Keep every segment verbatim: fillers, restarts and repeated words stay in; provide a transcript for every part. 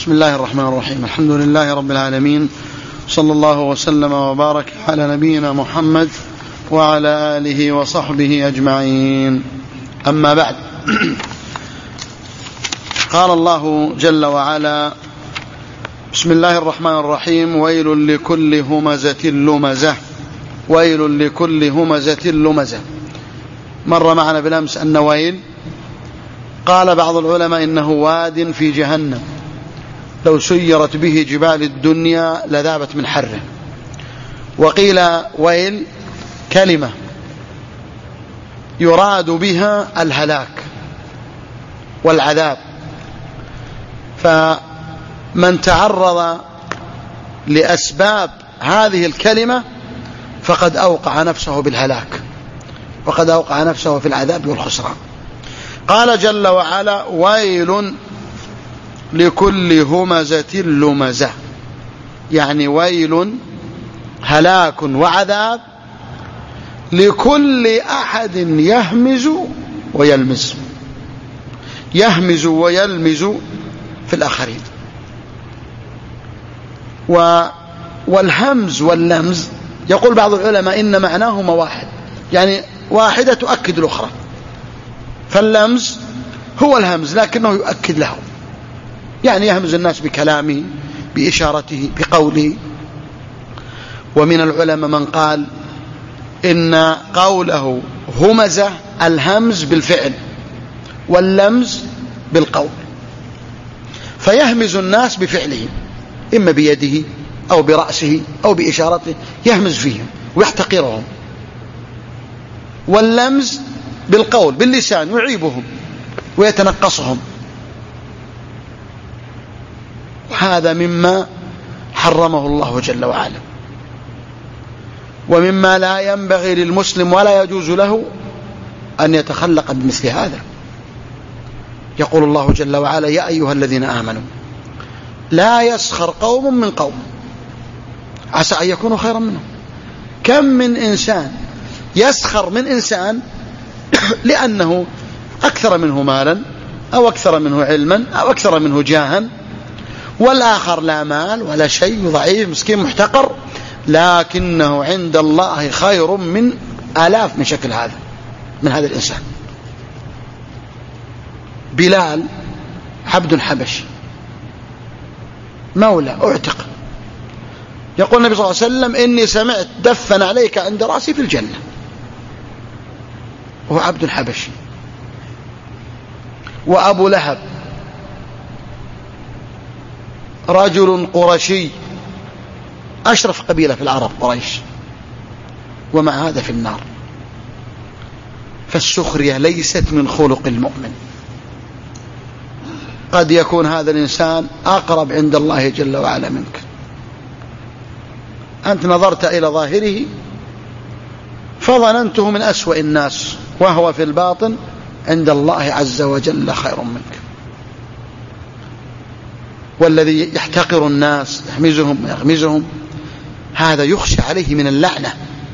بسم الله الرحمن الرحيم. الحمد لله رب العالمين، صلى الله وسلم وبارك على نبينا محمد وعلى آله وصحبه أجمعين. أما بعد، قال الله جل وعلا: بسم الله الرحمن الرحيم: ويل لكل همزة لمزة. ويل لكل همزة لمزة. مر معنا بالأمس أن ويل قال بعض العلماء إنه واد في جهنم لو سيرت به جبال الدنيا لذابت من حره. وقيل ويل كلمة يراد بها الهلاك والعذاب، فمن تعرض لأسباب هذه الكلمة فقد أوقع نفسه بالهلاك، وقد أوقع نفسه في العذاب والخسران. قال جل وعلا: ويل لكل همزة لمزة، يعني ويل هلاك وعذاب لكل أحد يهمز ويلمز، يهمز ويلمز في الآخرين. والهمز واللمز يقول بعض العلماء إن معناهما واحد، يعني واحدة تؤكد الأخرى، فاللمز هو الهمز لكنه يؤكد له، يعني يهمز الناس بكلامه، بإشارته، بقوله. ومن العلماء من قال إن قوله همزة الهمز بالفعل واللمز بالقول، فيهمز الناس بفعله، إما بيده أو برأسه أو بإشارته، يهمز فيهم ويحتقرهم. واللمز بالقول باللسان يعيبهم ويتنقصهم. هذا مما حرمه الله جل وعلا، ومما لا ينبغي للمسلم ولا يجوز له أن يتخلق بمثل هذا. يقول الله جل وعلا: يا أيها الذين آمنوا لا يسخر قوم من قوم عسى أن يكونوا خيرا منهم. كم من إنسان يسخر من إنسان لأنه أكثر منه مالا أو أكثر منه علما أو أكثر منه جاها، والآخر لا مال ولا شيء، ضعيف مسكين محتقر، لكنه عند الله خير من آلاف من شكل هذا من هذا الإنسان. بلال عبد حبشي مولى أعتق، يقول النبي صلى الله عليه وسلم: إني سمعت دفن عليك عند رأسي في الجنة، وهو عبد حبشي. وأبو لهب رجل قرشي، أشرف قبيلة في العرب قريش، ومع هذا في النار. فالسخرية ليست من خلق المؤمن. قد يكون هذا الإنسان أقرب عند الله جل وعلا منك، أنت نظرت إلى ظاهره فظننته من أسوأ الناس، وهو في الباطن عند الله عز وجل خير منك. والذي يحتقر الناس يحمزهم ويغمزهم هذا يخشى عليه من اللعنة،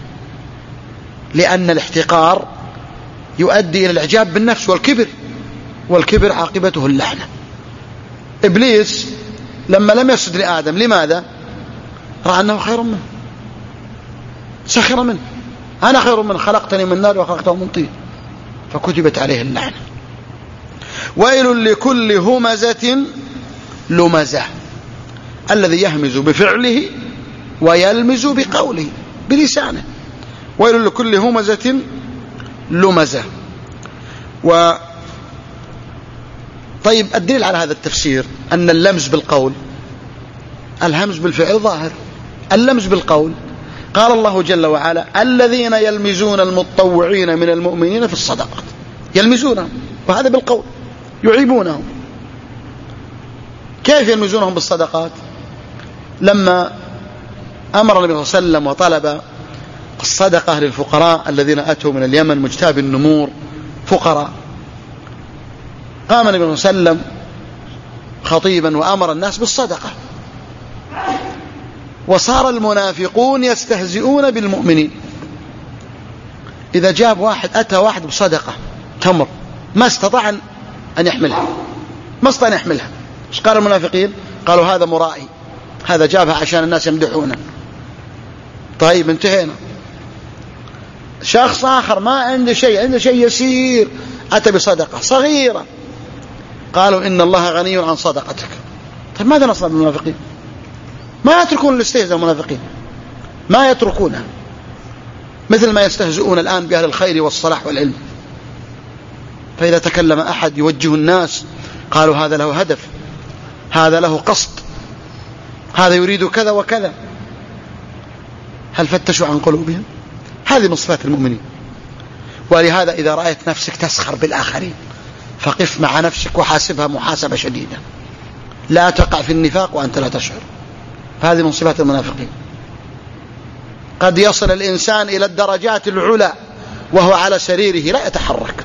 لأن الاحتقار يؤدي إلى الإعجاب بالنفس والكبر، والكبر عاقبته اللعنة. إبليس لما لم يسجد لآدم، لماذا؟ رأى أنه خير منه، سخر منه، أنا خير منه، خلقتني من نار وخلقته من طين، فكتبت عليه اللعنة. ويل لكل همزة لمزة، الذي يهمز بفعله ويلمز بقوله بلسانه. ويل لكل همزة لمزة. و طيب، الدليل على هذا التفسير أن اللمز بالقول، الهمز بالفعل ظاهر، اللمز بالقول. قال الله جل وعلا: الذين يلمزون المتطوعين من المؤمنين في الصدقات، يلمزونهم، وهذا بالقول، يعيبونهم. كيف يلمزونهم بالصدقات؟ لما أمر النبي صلى الله عليه وسلم وطلب الصدقة للفقراء الذين أتوا من اليمن مجتاب النمور فقراء، قام النبي صلى الله عليه وسلم خطيبا وأمر الناس بالصدقة، وصار المنافقون يستهزئون بالمؤمنين. إذا جاب واحد أتى واحد بصدقة تمر ما استطاع أن يحملها، ما استطاع أن يحملها، إيش قال المنافقين؟ قالوا هذا مرائي، هذا جابها عشان الناس يمدحونه. طيب انتهينا. شخص آخر ما عنده شيء، عنده شيء يسير، أتى بصدقة صغيرة، قالوا إن الله غني عن صدقتك. طيب ماذا نصنع بالمنافقين؟ ما يتركون الاستهزاء المنافقين، ما يتركونها، مثل ما يستهزئون الآن بأهل الخير والصلاح والعلم. فإذا تكلم أحد يوجه الناس قالوا هذا له هدف، هذا له قصد، هذا يريد كذا وكذا. هل فتشوا عن قلوبهم؟ هذه من صفات المؤمنين. ولهذا إذا رأيت نفسك تسخر بالآخرين فقف مع نفسك وحاسبها محاسبة شديدة، لا تقع في النفاق وأنت لا تشعر. هذه من صفات المنافقين. قد يصل الإنسان إلى الدرجات العلى وهو على سريره لا يتحرك،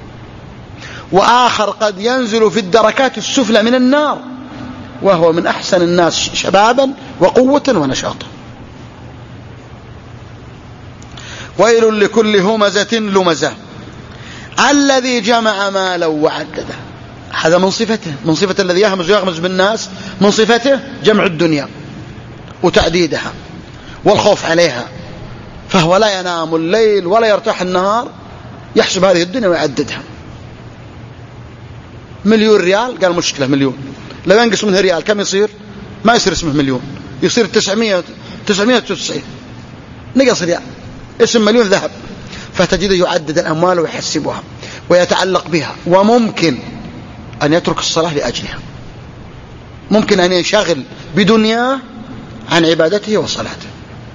وآخر قد ينزل في الدركات السفلى من النار وهو من أحسن الناس شبابا وقوة ونشاطا. ويل لكل همزة لمزة الذي جمع مالا وعدده. هذا من صفته، من صفة الذي يهمز ويغمز بالناس، من صفته جمع الدنيا وتعديدها والخوف عليها، فهو لا ينام الليل ولا يرتاح النهار، يحسب هذه الدنيا ويعددها. مليون ريال، قال مشكلة مليون، لو ينقص منه ريال كم يصير؟ ما يصير اسمه مليون، يصير تسعمائة تسعمائة وتسعين، نقص ريال، اسم مليون ذهب. فتجده يعدد الأموال ويحسبها ويتعلق بها، وممكن أن يترك الصلاة لأجلها، ممكن أن ينشغل بدنياه عن عبادته وصلاته،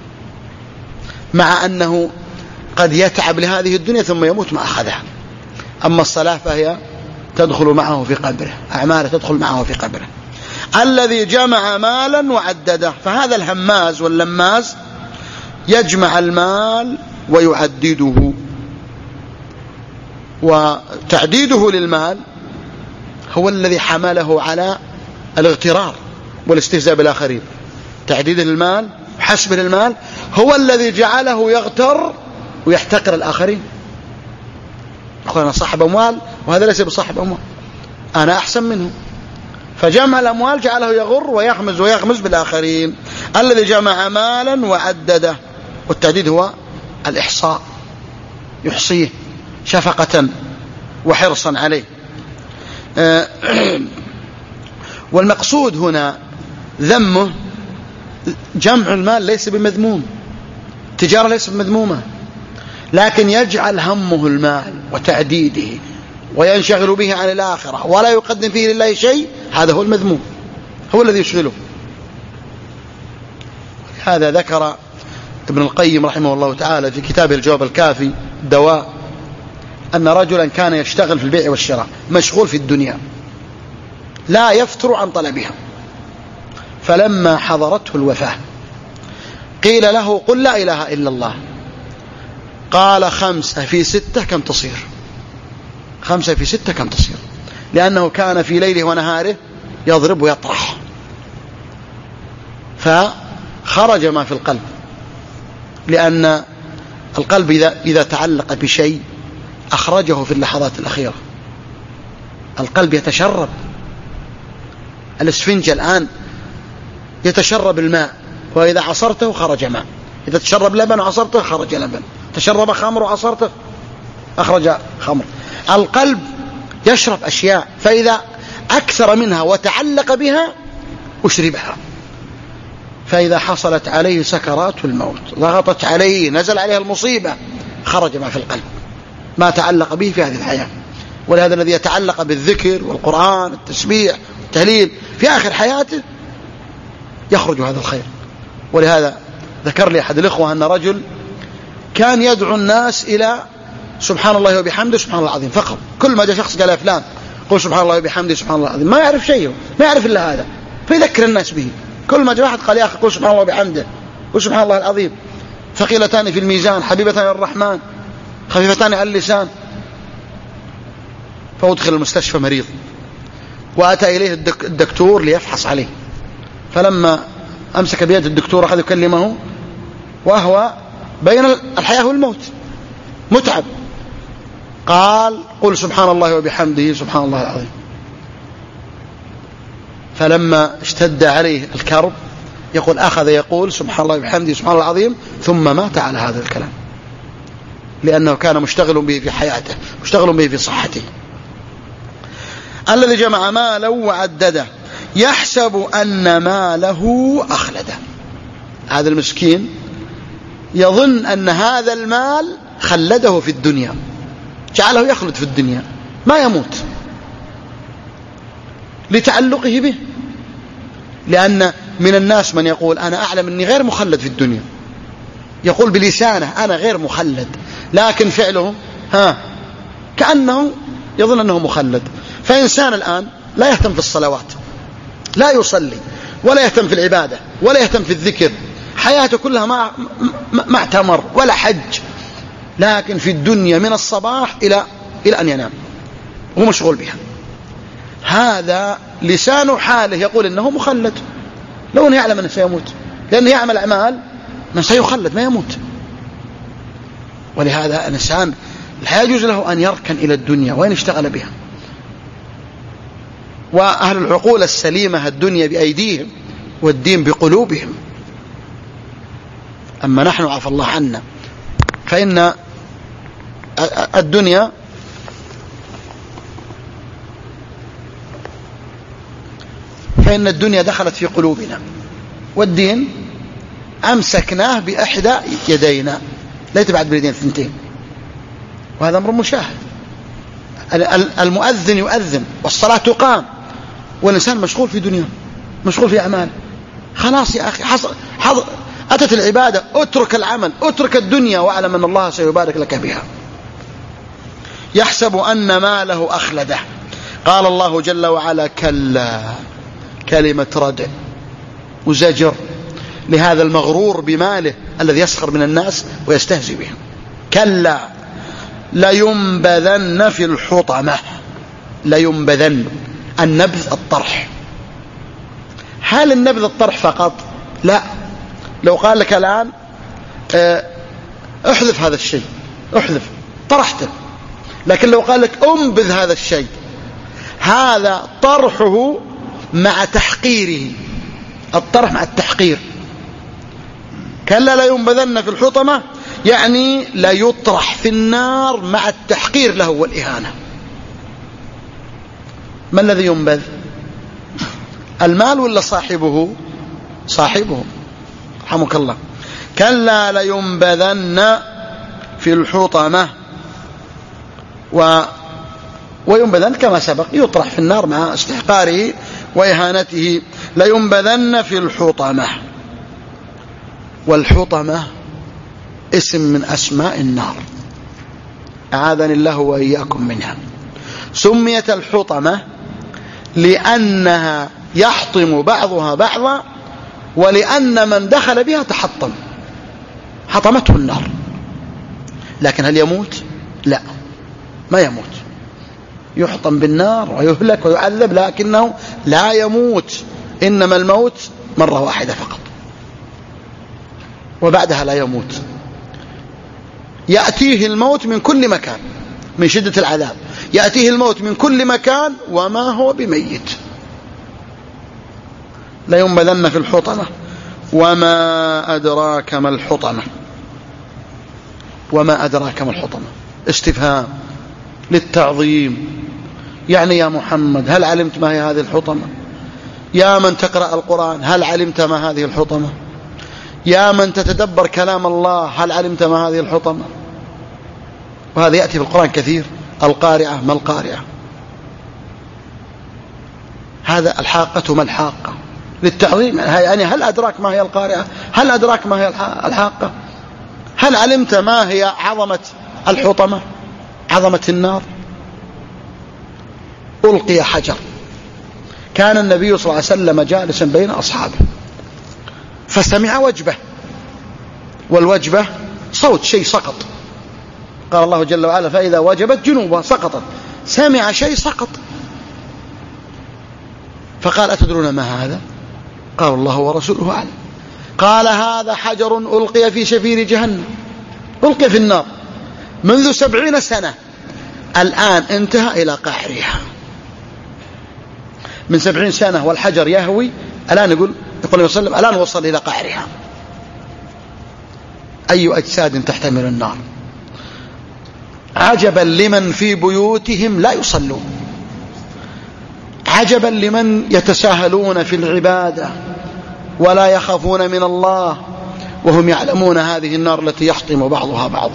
مع أنه قد يتعب لهذه الدنيا ثم يموت ما أخذها. أما الصلاة فهي تدخل معه في قبره، أعماله تدخل معه في قبره. الذي جمع مالا وعدده، فهذا الهماز واللماز يجمع المال ويعدده، وتعديده للمال هو الذي حمله على الاغترار والاستهزاء بالآخرين. تعديده للمال وحسبه للمال هو الذي جعله يغتر ويحتقر الآخرين. يقول أنا صاحب أموال وهذا ليس بصاحب أموال، أنا أحسن منه. فجمع الأموال جعله يغر ويحمز ويغمز بالآخرين. الذي جمع مالا وعدده، والتعديد هو الإحصاء، يحصيه شفقة وحرصا عليه. والمقصود هنا ذمه. جمع المال ليس بمذموم، تجارة ليس بمذمومة، لكن يجعل همه المال وتعديده وينشغل به عن الآخرة ولا يقدم فيه لله شيء، هذا هو المذموم، هو الذي يشغله. هذا ذكر ابن القيم رحمه الله تعالى في كتابه الجواب الكافي دواء أن رجلا كان يشتغل في البيع والشراء، مشغول في الدنيا لا يفتر عن طلبها، فلما حضرته الوفاة قيل له قل لا إله إلا الله، قال خمسة في ستة كم تصير؟ خمسة في ستة كم تصير؟ لأنه كان في ليله ونهاره يضرب ويطرح، فخرج ما في القلب، لأن القلب إذا, إذا تعلق بشيء أخرجه في اللحظات الأخيرة. القلب يتشرب، الاسفنج الآن يتشرب الماء، وإذا عصرته خرج ماء، إذا تشرب لبن وعصرته خرج لبن، تشرب خمر وعصرته أخرج خمر. القلب يشرب أشياء، فإذا أكثر منها وتعلق بها أشربها، فإذا حصلت عليه سكرات الموت ضغطت عليه نزل عليها المصيبة خرج ما في القلب، ما تعلق به في هذه الحياة. ولهذا الذي يتعلق بالذكر والقرآن التسبيح والتهليل في آخر حياته يخرج هذا الخير. ولهذا ذكر لي أحد الإخوة أن رجل كان يدعو الناس إلى سبحان الله وبحمده سبحان الله العظيم فقط. كل ما جاء شخص قال يا فلان قل سبحان الله وبحمده سبحان الله العظيم، ما يعرف شيء، ما يعرف إلا هذا، فيذكر الناس به. كل ما جاء واحد قال يا أخي قل سبحان الله وبحمده قل سبحان الله العظيم، ثقيلتان في الميزان حبيبتان للرحمن خفيفتان على اللسان. فأدخل المستشفى مريض، وأتى إليه الدكتور ليفحص عليه، فلما أمسك بيد الدكتور أخذ يكلمه وهو بين الحياة والموت متعب، قال قل سبحان الله وبحمده سبحان الله العظيم. فلما اشتد عليه الكرب يقول أخذ يقول سبحان الله وبحمده سبحان الله العظيم ثم مات على هذا الكلام، لأنه كان مشتغل به في حياته، مشتغل به في صحته. الذي جمع ماله وعدده يحسب أن ماله أخلده. هذا المسكين يظن أن هذا المال خلده في الدنيا، جعله يخلد في الدنيا ما يموت لتعلقه به. لأن من الناس من يقول أنا أعلم أني غير مخلد في الدنيا، يقول بلسانه أنا غير مخلد، لكن فعله ها كأنه يظن أنه مخلد. فإنسان الآن لا يهتم في الصلوات، لا يصلي ولا يهتم في العبادة ولا يهتم في الذكر، حياته كلها ما ما اعتمر ولا حج، لكن في الدنيا من الصباح إلى إلى أن ينام هو مشغول بها. هذا لسان حاله يقول إنه مخلد، لو أنه يعلم أنه سيموت، لأنه يعمل أعمال من سيخلد ما يموت. ولهذا الإنسان لا يجوز له أن يركن إلى الدنيا وأن يشتغل بها. وأهل العقول السليمة الدنيا بأيديهم والدين بقلوبهم. أما نحن عفى الله عنا فإن الدنيا فإن الدنيا دخلت في قلوبنا، والدين أمسكناه بإحدى يدينا لا يتبعد باليدين الثنتين، وهذا أمر مشاهد. المؤذن يؤذن والصلاة تقام والإنسان مشغول في دنيا، مشغول في أعمال. خلاص يا أخي حصل حضر أتت العبادة، اترك العمل، اترك الدنيا، واعلم أن الله سيبارك لك بها. يحسب أن ماله أخلده. قال الله جل وعلا كلا، كلمة ردع وزجر لهذا المغرور بماله الذي يسخر من الناس ويستهزئ بهم. كلا لينبذن في الحطمة. لينبذن النبذ الطرح. هل النبذ الطرح فقط؟ لا، لو قال لك الآن احذف هذا الشيء، احذف، طرحته. لكن لو قال لك انبذ هذا الشيء، هذا طرحه مع تحقيره، الطرح مع التحقير. كلا لا ينبذن في الحطمة يعني لا يطرح في النار مع التحقير له والإهانة. ما الذي ينبذ؟ المال ولا صاحبه؟ صاحبه رحمك الله. كلا لينبذن في الحطمة. و وينبذن كما سبق يطرح في النار مع استحقاره وإهانته. لينبذن في الحطمة. والحطمة اسم من أسماء النار، أعاذني الله وإياكم منها. سميت الحطمة لأنها يحطم بعضها بعضا، ولأن من دخل بها تحطم، حطمته النار. لكن هل يموت؟ لا، ما يموت، يحطم بالنار ويهلك ويعذب، لكنه لا يموت. إنما الموت مرة واحدة فقط، وبعدها لا يموت. يأتيه الموت من كل مكان من شدة العذاب، يأتيه الموت من كل مكان وما هو بميت. لا ينبذن في الحطمة. وما أدراك ما الحطمة. وما أدراك ما الحطمة استفهام للتعظيم، يعني يا محمد هل علمت ما هي هذه الحطمة؟ يا من تقرأ القرآن هل علمت ما هذه الحطمة؟ يا من تتدبر كلام الله هل علمت ما هذه الحطمة؟ وهذا يأتي في القرآن كثير. القارعة ما القارعة؟ هذا الحاقة ما الحاقة؟ للتعظيم، يعني هل أدراك ما هي القارعة؟ هل أدراك ما هي الحاقة؟ هل علمت ما هي عظمة الحطمة، عظمة النار؟ ألقي حجر. كان النبي صلى الله عليه وسلم جالسا بين أصحابه فسمع وجبة، والوجبة صوت شيء سقط. قال الله جل وعلا فإذا وجبت جنوبها سقطت. سمع شيء سقط فقال أتدرون ما هذا؟ قال الله ورسوله أعلم. قال هذا حجر ألقي في شفير جهنم، ألقي في النار منذ سبعين سنة، الآن انتهى إلى قعرها. من سبعين سنة والحجر يهوي، الآن يقول يقول وسلم الآن وصل إلى قعرها. أي أجساد تحتمل النار. عجبا لمن في بيوتهم لا يصلون، عجبا لمن يتساهلون في العبادة ولا يخافون من الله وهم يعلمون هذه النار التي يحطم بعضها بعضا.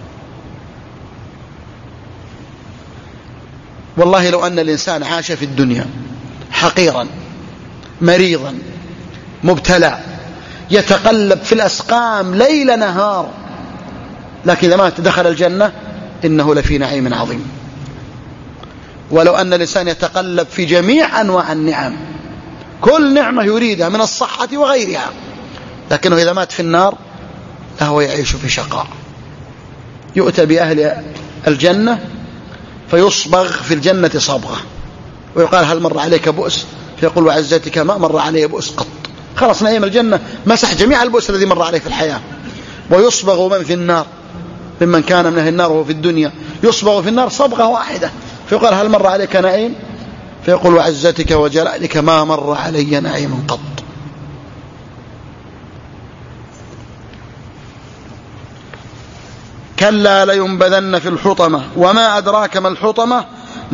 والله لو أن الإنسان عاش في الدنيا حقيرا مريضا مبتلى يتقلب في الأسقام ليل نهار، لكن إذا مات دخل الجنة إنه لفي نعيم عظيم. ولو أن الإنسان يتقلب في جميع أنواع النعم، كل نعمة يريدها من الصحة وغيرها، لكنه إذا مات في النار فهو يعيش في شقاء. يؤتى بأهل الجنة فيصبغ في الجنة صبغة، ويقال هل مر عليك بؤس؟ فيقول وعزتك ما مر علي بؤس قط. خلاص نعيم الجنة مسح جميع البؤس الذي مر عليه في الحياة. ويصبغ من في النار ممن كان من أهل النار وهو في الدنيا، يصبغ في النار صبغة واحدة، فيقال هل مر عليك نعيم؟ فيقول وعزتك وجلالك ما مر علي نعيم قط. كلا لينبذن في الحطمة وما أدراك ما الحطمة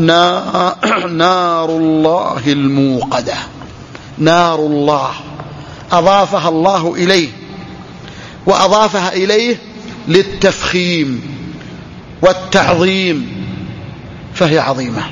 نار الله الموقدة. نار الله أضافها الله إليه، وأضافها إليه للتفخيم والتعظيم، فهي عظيمة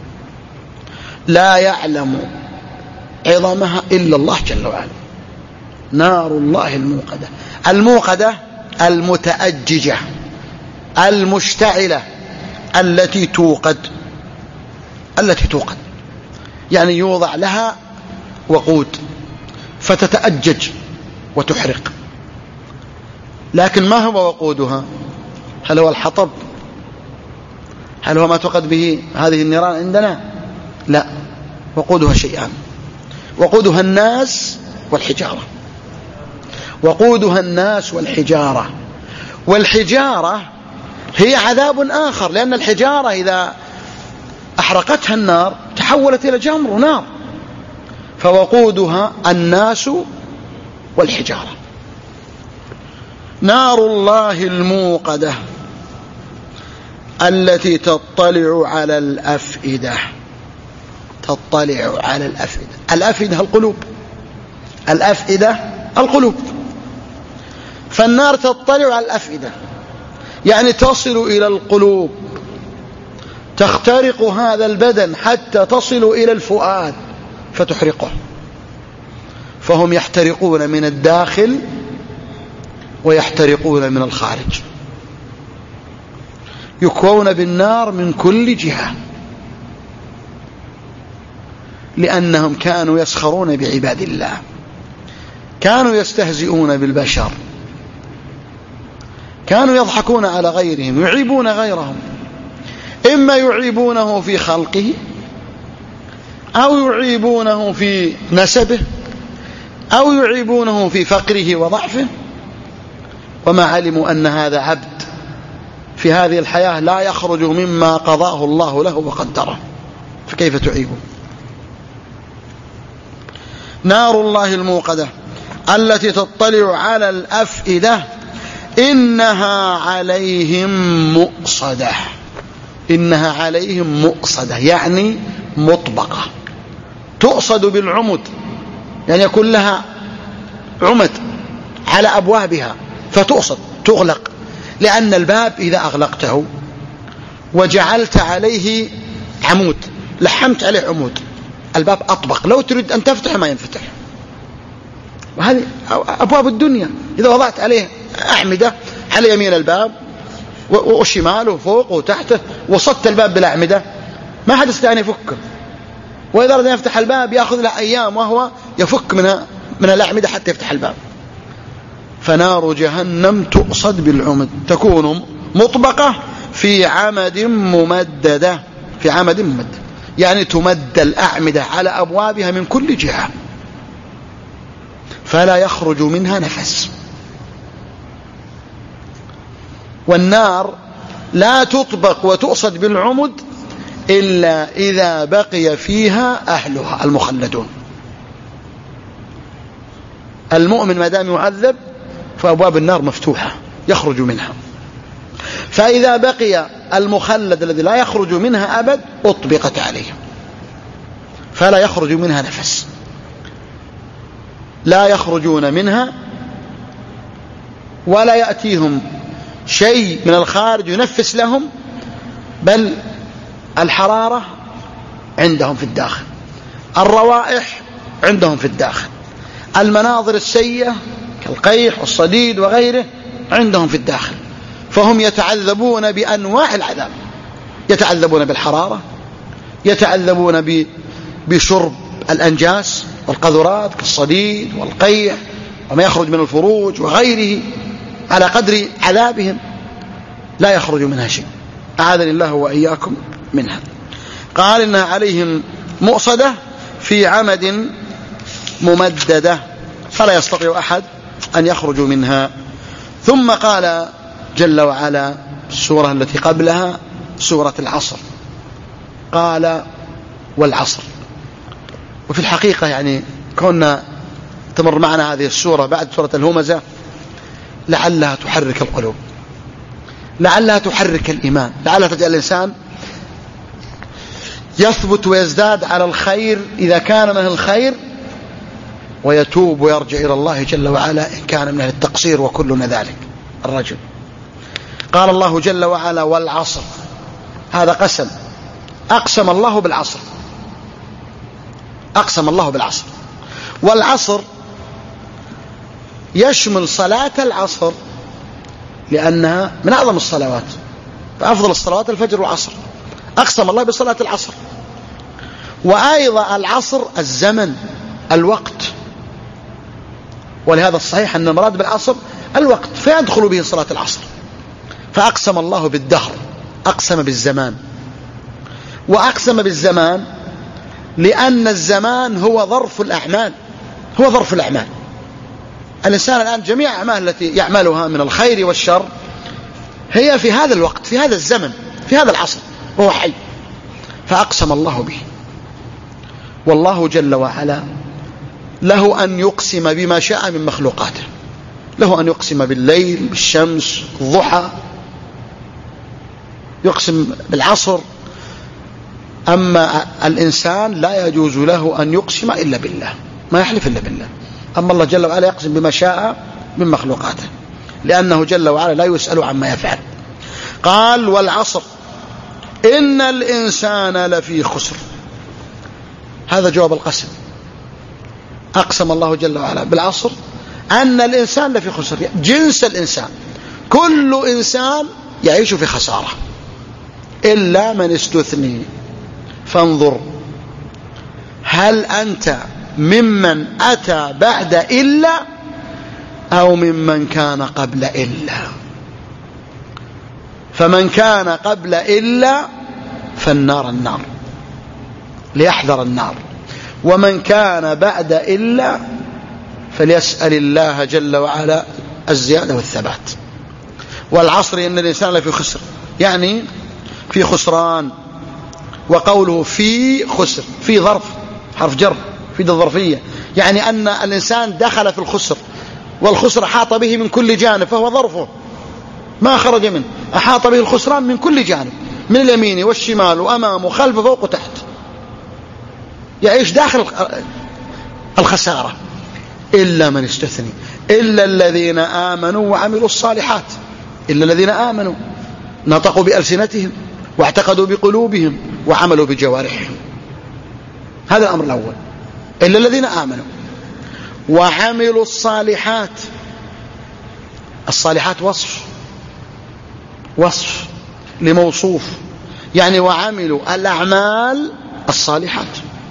لا يعلم عظمها إلا الله جل وعلا. نار الله الموقدة، الموقدة المتأججة المشتعلة التي توقد، التي توقد يعني يوضع لها وقود فتتأجج وتحرق. لكن ما هو وقودها؟ هل هو الحطب؟ هل هو ما توقد به هذه النيران عندنا؟ لا، وقودها شيئان: وقودها الناس والحجارة. وقودها الناس والحجارة. والحجارة هي عذاب آخر، لأن الحجارة إذا أحرقتها النار تحولت إلى جمر ونار. فوقودها الناس والحجارة. نار الله الموقدة التي تطلع على الأفئدة. تطلع على الأفئدة. الأفئدة القلوب، الأفئدة القلوب. فالنار تطلع على الأفئدة يعني تصل إلى القلوب، تخترق هذا البدن حتى تصل إلى الفؤاد فتحرقه. فهم يحترقون من الداخل ويحترقون من الخارج، يكوون بالنار من كل جهة، لأنهم كانوا يسخرون بعباد الله، كانوا يستهزئون بالبشر، كانوا يضحكون على غيرهم، يعيبون غيرهم، إما يعيبونه في خلقه أو يعيبونه في نسبه أو يعيبونه في فقره وضعفه، وما علموا أن هذا عبد في هذه الحياة لا يخرج مما قضاه الله له وقدره، فكيف تعيبه؟ نار الله الموقدة التي تطلع على الأفئدة إنها عليهم مؤصدة. إنها عليهم مؤصدة يعني مطبقة، تؤصد بالعمد، يعني يكون لها عمد على أبوابها فتؤصد، تغلق، لأن الباب إذا أغلقته وجعلت عليه عمود، لحمت عليه عمود، الباب أطبق، لو تريد أن تفتح ما ينفتح. وهذه أبواب الدنيا، إذا وضعت عليه أعمدة على يمين الباب وشماله وفوق وتحته وصدت الباب بالأعمدة ما حد يستطيع أن يفكه، وإذا أراد أن يفتح الباب يأخذ له أيام وهو يفك من من الأعمدة حتى يفتح الباب. فنار جهنم تؤصد بالعمد، تكون مطبقة في عمد ممددة، في عمد ممدد يعني تمد الأعمدة على أبوابها من كل جهة فلا يخرج منها نفس. والنار لا تطبق وتؤصد بالعمد إلا إذا بقي فيها أهلها المخلدون. المؤمن ما دام يعذب فأبواب النار مفتوحة يخرج منها، فإذا بقي المخلد الذي لا يخرج منها أبد أطبقت عليه فلا يخرج منها نفس، لا يخرجون منها ولا يأتيهم شيء من الخارج ينفس لهم، بل الحرارة عندهم في الداخل، الروائح عندهم في الداخل، المناظر السيئة كالقيح والصديد وغيره عندهم في الداخل، فهم يتعذبون بأنواع العذاب، يتعذبون بالحرارة، يتعذبون بشرب الأنجاس والقذرات كالصديد والقيح وما يخرج من الفروج وغيره على قدر عذابهم، لا يخرج منها شيء، أعاذني الله وإياكم منها. قال إنها عليهم مؤصدة في عمد ممددة فلا يستطيع أحد أن يخرج منها. ثم قال جل وعلا السورة التي قبلها سورة العصر، قال والعصر. وفي الحقيقة يعني كنا تمر معنا هذه السورة بعد سورة الهمزة لعلها تحرك القلوب، لعلها تحرك الإيمان، لعلها تجعل الإنسان يثبت ويزداد على الخير إذا كان من الخير، ويتوب ويرجع إلى الله جل وعلا إن كان من التقصير، وكلنا ذلك الرجل. قال الله جل وعلا والعصر، هذا قسم، أقسم الله بالعصر، أقسم الله بالعصر. والعصر يشمل صلاة العصر لأنها من أعظم الصلوات، فأفضل الصلوات الفجر والعصر، أقسم الله بصلاة العصر. وأيضا العصر الزمن الوقت، ولهذا الصحيح أن المراد بالعصر الوقت فيدخل به صلاة العصر، فأقسم الله بالدهر، أقسم بالزمان. وأقسم بالزمان لأن الزمان هو ظرف الأعمال، هو ظرف الأعمال. الإنسان الآن جميع أعمال التي يعملها من الخير والشر هي في هذا الوقت، في هذا الزمن، في هذا العصر، وهو حي، فأقسم الله به. والله جل وعلا له أن يقسم بما شاء من مخلوقاته، له أن يقسم بالليل، بالشمس، الضحى، يقسم بالعصر. أما الإنسان لا يجوز له أن يقسم إلا بالله، ما يحلف إلا بالله. أما الله جل وعلا يقسم بما شاء من مخلوقاته، لأنه جل وعلا لا يسأل عما يفعل. قال والعصر إن الإنسان لفي خسر، هذا جواب القسم. أقسم الله جل وعلا بالعصر أن الإنسان لفي خسر، جنس الإنسان، كل إنسان يعيش في خسارة إلا من استثني. فانظر هل أنت ممن أتى بعد إلا أو ممن كان قبل إلا؟ فمن كان قبل إلا فالنار النار، ليحذر النار. ومن كان بعد إلا فليسأل الله جل وعلا الزيادة والثبات. والعصر إن الإنسان لفي خسر، يعني في خسران. وقوله في خسر، في ظرف حرف جر في الظرفية، يعني أن الإنسان دخل في الخسر، والخسر أحاط به من كل جانب، فهو ظرفه ما خرج منه، أحاط به الخسران من كل جانب، من اليمين والشمال وأمام وخلف وفوق وتحت، يعيش داخل الخسارة. إلا من استثني، إلا الذين آمنوا وعملوا الصالحات، إلا الذين آمنوا نطقوا بألسنتهم واعتقدوا بقلوبهم وعملوا بجوارحهم، هذا الأمر الأول. إلا الذين آمنوا وعملوا الصالحات، الصالحات وصف، وصف لموصوف، يعني وعملوا الأعمال الصالحات.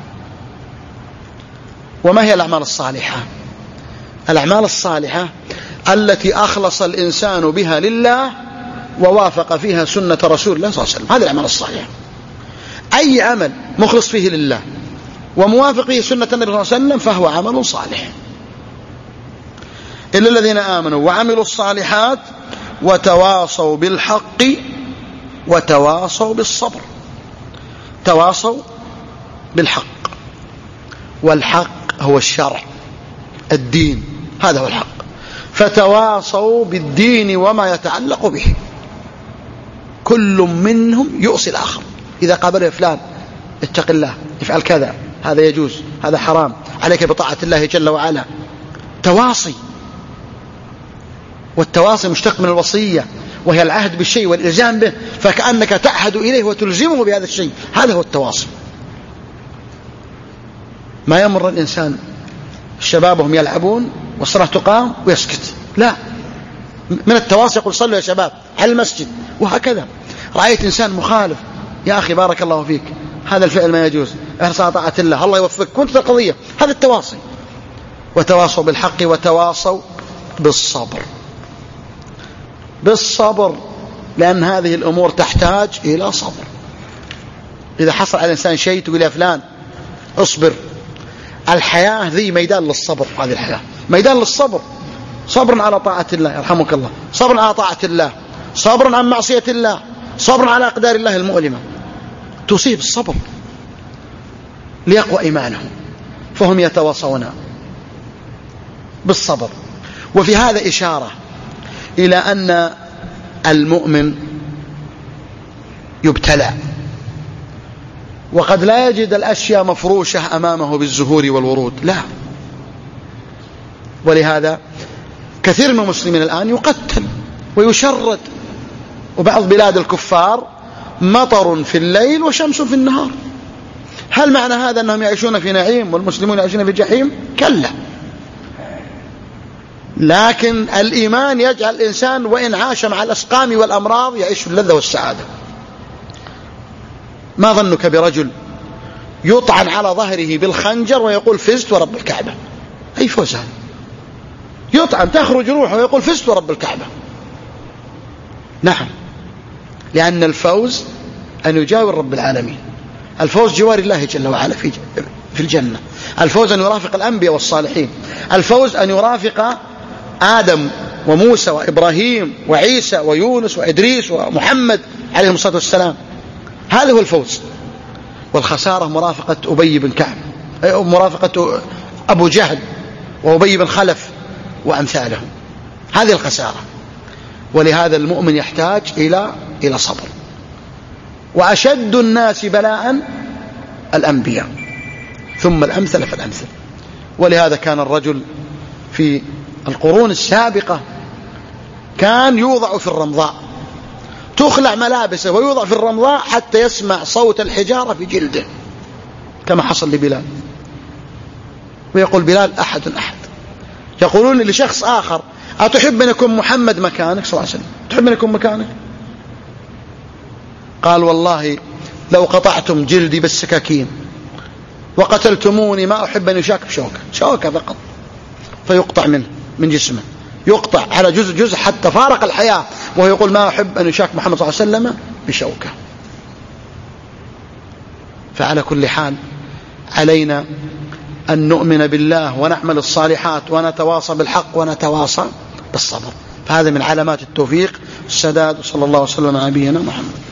وما هي الأعمال الصالحة؟ الأعمال الصالحة التي أخلص الإنسان بها لله ووافق فيها سنة رسول الله صلى الله عليه وسلم، هذه الأعمال الصالحة. أي عمل مخلص فيه لله وموافق فيه سنة النبي صلى الله عليه وسلم فهو عمل صالح. إلا الذين آمنوا وعملوا الصالحات وتواصوا بالحق وتواصوا بالصبر. تواصوا بالحق، والحق هو الشرع الدين، هذا هو الحق. فتواصوا بالدين وما يتعلق به، كل منهم يؤصي الآخر. إذا قابله فلان اتق الله، افعل كذا، هذا يجوز، هذا حرام، عليك بطاعة الله جل وعلا. تواصي، والتواصي مشتق من الوصية، وهي العهد بالشيء والإلزام به، فكأنك تعهد إليه وتلزمه بهذا الشيء، هذا هو التواصي. ما يمر الإنسان الشباب وهم يلعبون والصلاة تقام ويسكت، لا، من التواصي يقول صلوا يا شباب على المسجد، وهكذا. رأيت إنسان مخالف، يا أخي بارك الله فيك، هذا الفعل ما يجوز، احرص على طاعة الله، الله يوفقك، كنت في القضية، هذا التواصي. وتواصوا بالحق وتواصوا بالصبر، بالصبر، لأن هذه الأمور تحتاج إلى صبر. إذا حصل على الإنسان شيء تقول يا فلان اصبر. الحياة ذي ميدان للصبر، هذه الحياة ميدان للصبر، صبر على طاعة الله يرحمك الله، صبر على طاعة الله، صبر عن معصية الله، صبر على أقدار الله المؤلمة، تصيب الصبر ليقوى إيمانهم، فهم يتواصون بالصبر. وفي هذا إشارة إلى أن المؤمن يبتلى، وقد لا يجد الأشياء مفروشة أمامه بالزهور والورود، لا. ولهذا كثير من المسلمين الآن يقتل ويشرد، وبعض بلاد الكفار مطر في الليل وشمس في النهار. هل معنى هذا أنهم يعيشون في نعيم والمسلمون يعيشون في جحيم؟ كلا. لكن الإيمان يجعل الإنسان وإن عاش مع الأسقام والأمراض يعيش اللذة والسعادة. ما ظنك برجل يطعن على ظهره بالخنجر ويقول فزت ورب الكعبة؟ أي فوز هذا؟ يطعن تخرج روحه ويقول فزت ورب الكعبة. نعم، لأن الفوز أن يجاور رب العالمين، الفوز جوار الله جل وعلا في في الجنة، الفوز أن يرافق الأنبياء والصالحين، الفوز أن يرافق آدم وموسى وإبراهيم وعيسى ويونس وإدريس ومحمد عليهم الصلاة والسلام، هذا هو الفوز. والخسارة مرافقة أبي بن كعب، مرافقة أبو جهل وأبي بن خلف وأمثالهم، هذه الخسارة. ولهذا المؤمن يحتاج إلى إلى صبر. وأشد الناس بلاء الأنبياء، ثم الأمثل فالأمثل. ولهذا كان الرجل في القرون السابقة كان يوضع في الرمضاء، تخلع ملابسه ويوضع في الرمضاء حتى يسمع صوت الحجارة في جلده، كما حصل لبلال. ويقول بلال أحد أحد. يقولون لشخص آخر أتحب أن يكون محمد مكانك صلى الله عليه وسلم؟ تحب أن يكون مكانك؟ قال والله لو قطعتم جلدي بالسكاكين وقتلتموني ما أحب أن يشاك بشوكة، شوكة فقط، فيقطع منه من جسمه، يقطع على جزء جزء حتى فارق الحياة، وهو يقول ما أحب أن يشاك محمد صلى الله عليه وسلم بشوكة. فعلى كل حال علينا أن نؤمن بالله ونعمل الصالحات ونتواصى بالحق ونتواصى بالصبر، فهذا من علامات التوفيق السداد. صلى الله وسلم على نبينا محمد.